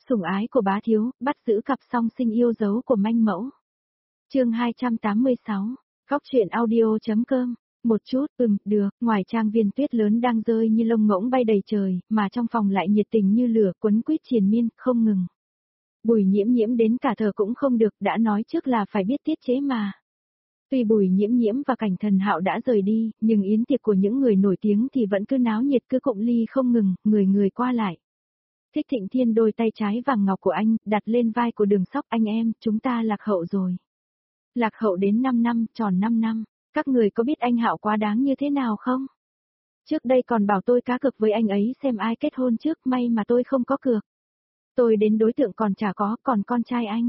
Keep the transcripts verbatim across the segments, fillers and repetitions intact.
Sủng ái của bá thiếu, bắt giữ cặp song sinh yêu dấu của manh mẫu. Chương hai trăm tám mươi sáu. Góc truyện audio.com. Một chút, ừm, được, ngoài trang viên tuyết lớn đang rơi như lông ngỗng bay đầy trời, mà trong phòng lại nhiệt tình như lửa, quấn quýt triền miên, không ngừng. Bùi Nhiễm Nhiễm đến cả thở cũng không được, đã nói trước là phải biết tiết chế mà. Tuy Bùi Nhiễm Nhiễm và Cảnh Thần Hạo đã rời đi, nhưng yến tiệc của những người nổi tiếng thì vẫn cứ náo nhiệt, cứ cụng ly không ngừng, người người qua lại. Thích Thịnh Thiên đôi tay trái vàng ngọc của anh, đặt lên vai của Đường Sóc. Anh em, chúng ta lạc hậu rồi. Lạc hậu đến năm năm, tròn năm năm. Các người có biết anh Hạo quá đáng như thế nào không? Trước đây còn bảo tôi cá cược với anh ấy xem ai kết hôn trước, may mà tôi không có cược. Tôi đến đối tượng còn chả có, còn con trai anh.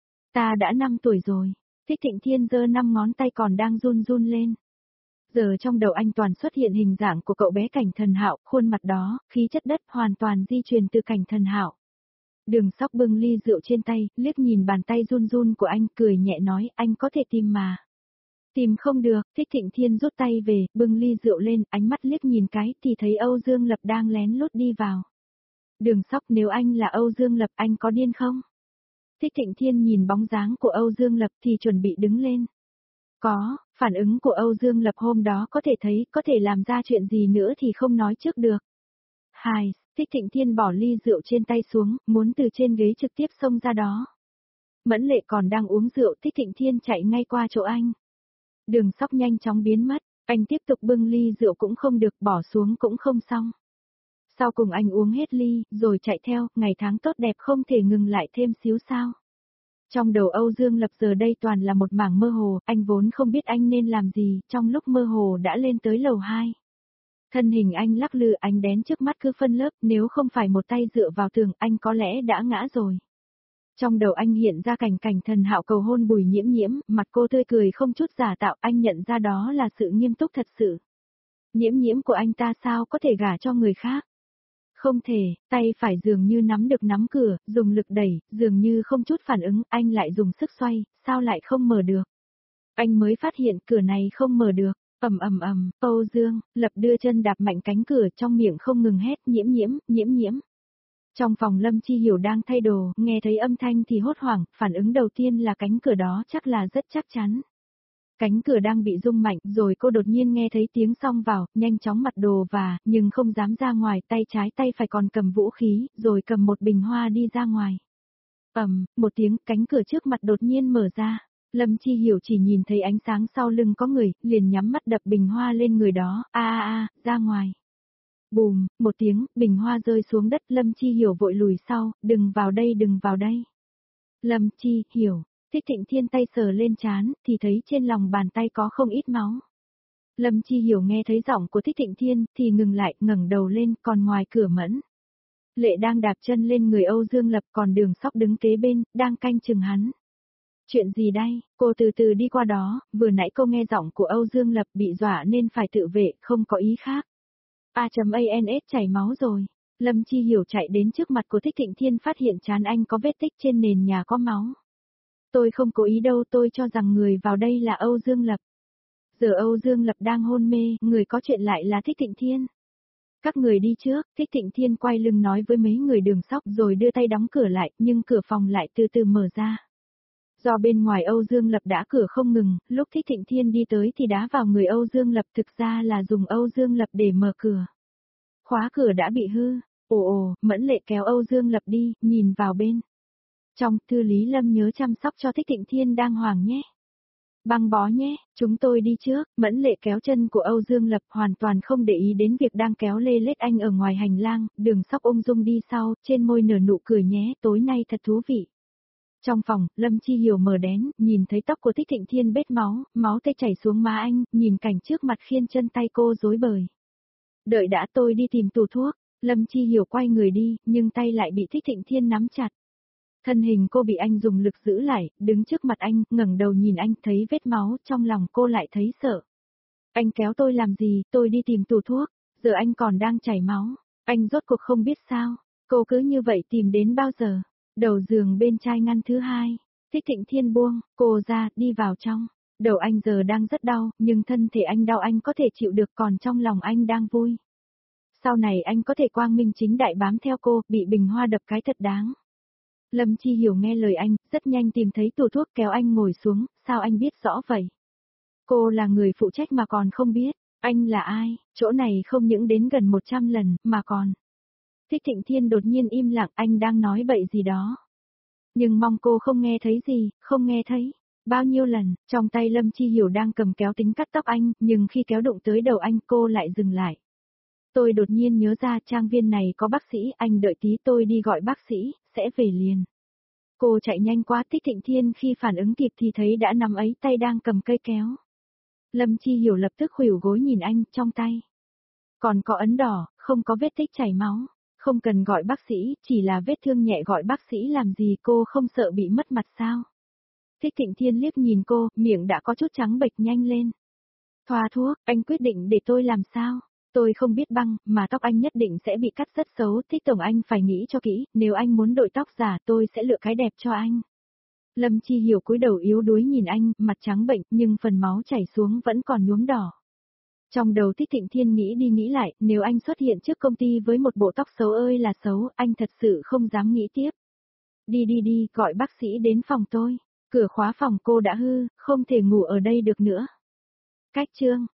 Ta đã năm tuổi rồi. Thích Thịnh Thiên giơ năm ngón tay còn đang run run lên. Giờ trong đầu anh toàn xuất hiện hình dạng của cậu bé Cảnh Thần Hạo, khuôn mặt đó, khí chất đất hoàn toàn di truyền từ Cảnh Thần Hạo. Đường Sóc bưng ly rượu trên tay, liếc nhìn bàn tay run run của anh, cười nhẹ nói, anh có thể tìm mà. Tìm không được, Thích Thịnh Thiên rút tay về, bưng ly rượu lên, ánh mắt liếc nhìn cái, thì thấy Âu Dương Lập đang lén lút đi vào. Đường Sóc, nếu anh là Âu Dương Lập, anh có điên không? Thích Thịnh Thiên nhìn bóng dáng của Âu Dương Lập thì chuẩn bị đứng lên. Có, phản ứng của Âu Dương Lập hôm đó có thể thấy, có thể làm ra chuyện gì nữa thì không nói trước được. Hài, Thích Thịnh Thiên bỏ ly rượu trên tay xuống, muốn từ trên ghế trực tiếp xông ra đó. Mẫn Lệ còn đang uống rượu, Thích Thịnh Thiên chạy ngay qua chỗ anh. Đường Sóc nhanh chóng biến mất, anh tiếp tục bưng ly rượu cũng không được, bỏ xuống cũng không xong. Sau cùng anh uống hết ly, rồi chạy theo, ngày tháng tốt đẹp không thể ngừng lại thêm xíu sao. Trong đầu Âu Dương Lập giờ đây toàn là một mảng mơ hồ, anh vốn không biết anh nên làm gì, trong lúc mơ hồ đã lên tới lầu hai. Thân hình anh lắc lư, ánh đèn trước mắt cứ phân lớp, nếu không phải một tay dựa vào tường, anh có lẽ đã ngã rồi. Trong đầu anh hiện ra cảnh Cảnh Thần Hạo cầu hôn Bùi Nhiễm Nhiễm, mặt cô tươi cười không chút giả tạo, anh nhận ra đó là sự nghiêm túc thật sự. Nhiễm Nhiễm của anh ta sao có thể gả cho người khác? Không thể, tay phải dường như nắm được nắm cửa, dùng lực đẩy, dường như không chút phản ứng, anh lại dùng sức xoay, sao lại không mở được? Anh mới phát hiện cửa này không mở được, ầm ầm ầm, Âu Dương Lập đưa chân đạp mạnh cánh cửa, trong miệng không ngừng hét, Nhiễm Nhiễm, Nhiễm Nhiễm. Trong phòng Lâm Chi Hiểu đang thay đồ, nghe thấy âm thanh thì hốt hoảng, phản ứng đầu tiên là cánh cửa đó chắc là rất chắc chắn. Cánh cửa đang bị rung mạnh, rồi cô đột nhiên nghe thấy tiếng xông vào, nhanh chóng mặc đồ và, nhưng không dám ra ngoài, tay trái tay phải còn cầm vũ khí, rồi cầm một bình hoa đi ra ngoài. Ầm, một tiếng, cánh cửa trước mặt đột nhiên mở ra. Lâm Chi Hiểu chỉ nhìn thấy ánh sáng sau lưng có người, liền nhắm mắt đập bình hoa lên người đó, a a a, ra ngoài. Bùm, một tiếng, bình hoa rơi xuống đất, Lâm Chi Hiểu vội lùi sau, đừng vào đây đừng vào đây. Lâm Chi Hiểu. Thích Thịnh Thiên tay sờ lên trán, thì thấy trên lòng bàn tay có không ít máu. Lâm Chi Hiểu nghe thấy giọng của Thích Thịnh Thiên, thì ngừng lại, ngẩng đầu lên, còn ngoài cửa Mẫn Lệ đang đạp chân lên người Âu Dương Lập, còn Đường Sóc đứng kế bên, đang canh chừng hắn. Chuyện gì đây? Cô từ từ đi qua đó, vừa nãy cô nghe giọng của Âu Dương Lập bị dọa nên phải tự vệ, không có ý khác. A.ans chảy máu rồi. Lâm Chi Hiểu chạy đến trước mặt của Thích Thịnh Thiên, phát hiện trán anh có vết tích, trên nền nhà có máu. Tôi không cố ý đâu, tôi cho rằng người vào đây là Âu Dương Lập. Giờ Âu Dương Lập đang hôn mê, người có chuyện lại là Thích Thịnh Thiên. Các người đi trước, Thích Thịnh Thiên quay lưng nói với mấy người Đường Sóc rồi đưa tay đóng cửa lại, nhưng cửa phòng lại từ từ mở ra. Do bên ngoài Âu Dương Lập đã cửa không ngừng, lúc Thích Thịnh Thiên đi tới thì đá vào người Âu Dương Lập, thực ra là dùng Âu Dương Lập để mở cửa. Khóa cửa đã bị hư, ồ ồ, Mẫn Lệ kéo Âu Dương Lập đi, nhìn vào bên. Trong, thư Lý Lâm nhớ chăm sóc cho Thích Thịnh Thiên đang hoảng nhé. Băng bó nhé, chúng tôi đi trước, Mẫn Lệ kéo chân của Âu Dương Lập, hoàn toàn không để ý đến việc đang kéo lê lết anh ở ngoài hành lang, Đường Sóc ung dung đi sau, trên môi nở nụ cười nhé, tối nay thật thú vị. Trong phòng, Lâm Chi Hiểu mở đèn, nhìn thấy tóc của Thích Thịnh Thiên bết máu, máu tê chảy xuống má anh, nhìn cảnh trước mặt khiến chân tay cô rối bời. Đợi đã, tôi đi tìm tủ thuốc. Lâm Chi Hiểu quay người đi, nhưng tay lại bị Thích Thịnh Thiên nắm chặt. Thân hình cô bị anh dùng lực giữ lại, đứng trước mặt anh, ngẩng đầu nhìn anh, thấy vết máu, trong lòng cô lại thấy sợ. Anh kéo tôi làm gì, tôi đi tìm tủ thuốc, giờ anh còn đang chảy máu, anh rốt cuộc không biết sao, cô cứ như vậy tìm đến bao giờ. Đầu giường bên trai ngăn thứ hai, Thích Thịnh Thiên buông cô ra, đi vào trong. Đầu anh giờ đang rất đau, nhưng thân thể anh đau anh có thể chịu được, còn trong lòng anh đang vui. Sau này anh có thể quang minh chính đại bám theo cô, bị bình hoa đập cái thật đáng. Lâm Chi Hiểu nghe lời anh, rất nhanh tìm thấy tủ thuốc kéo anh ngồi xuống, sao anh biết rõ vậy? Cô là người phụ trách mà còn không biết, anh là ai, chỗ này không những đến gần một trăm lần, mà còn. Thích Thịnh Thiên đột nhiên im lặng, anh đang nói bậy gì đó. Nhưng mong cô không nghe thấy gì, không nghe thấy. Bao nhiêu lần, trong tay Lâm Chi Hiểu đang cầm kéo tính cắt tóc anh, nhưng khi kéo đụng tới đầu anh cô lại dừng lại. Tôi đột nhiên nhớ ra trang viên này có bác sĩ, anh đợi tí tôi đi gọi bác sĩ, sẽ về liền. Cô chạy nhanh quá, Thích Thịnh Thiên khi phản ứng kịp thì thấy đã nắm ấy tay đang cầm cây kéo. Lâm Chi Hiểu lập tức khuỷu gối nhìn anh, trong tay. Còn có ấn đỏ, không có vết tích chảy máu. Không cần gọi bác sĩ, chỉ là vết thương nhẹ, gọi bác sĩ làm gì, cô không sợ bị mất mặt sao? Thích Thịnh Thiên liếc nhìn cô, miệng đã có chút trắng bệch, nhanh lên. Thoa thuốc, anh quyết định để tôi làm sao? Tôi không biết băng, mà tóc anh nhất định sẽ bị cắt rất xấu, Thích tổng anh phải nghĩ cho kỹ, nếu anh muốn đội tóc giả tôi sẽ lựa cái đẹp cho anh. Lâm Chi Hiểu cúi đầu yếu đuối nhìn anh, mặt trắng bệnh, nhưng phần máu chảy xuống vẫn còn nhuốm đỏ. Trong đầu Thích Thịnh Thiên nghĩ đi nghĩ lại, nếu anh xuất hiện trước công ty với một bộ tóc xấu ơi là xấu, anh thật sự không dám nghĩ tiếp. Đi đi đi, gọi bác sĩ đến phòng tôi. Cửa khóa phòng cô đã hư, không thể ngủ ở đây được nữa. Cách chương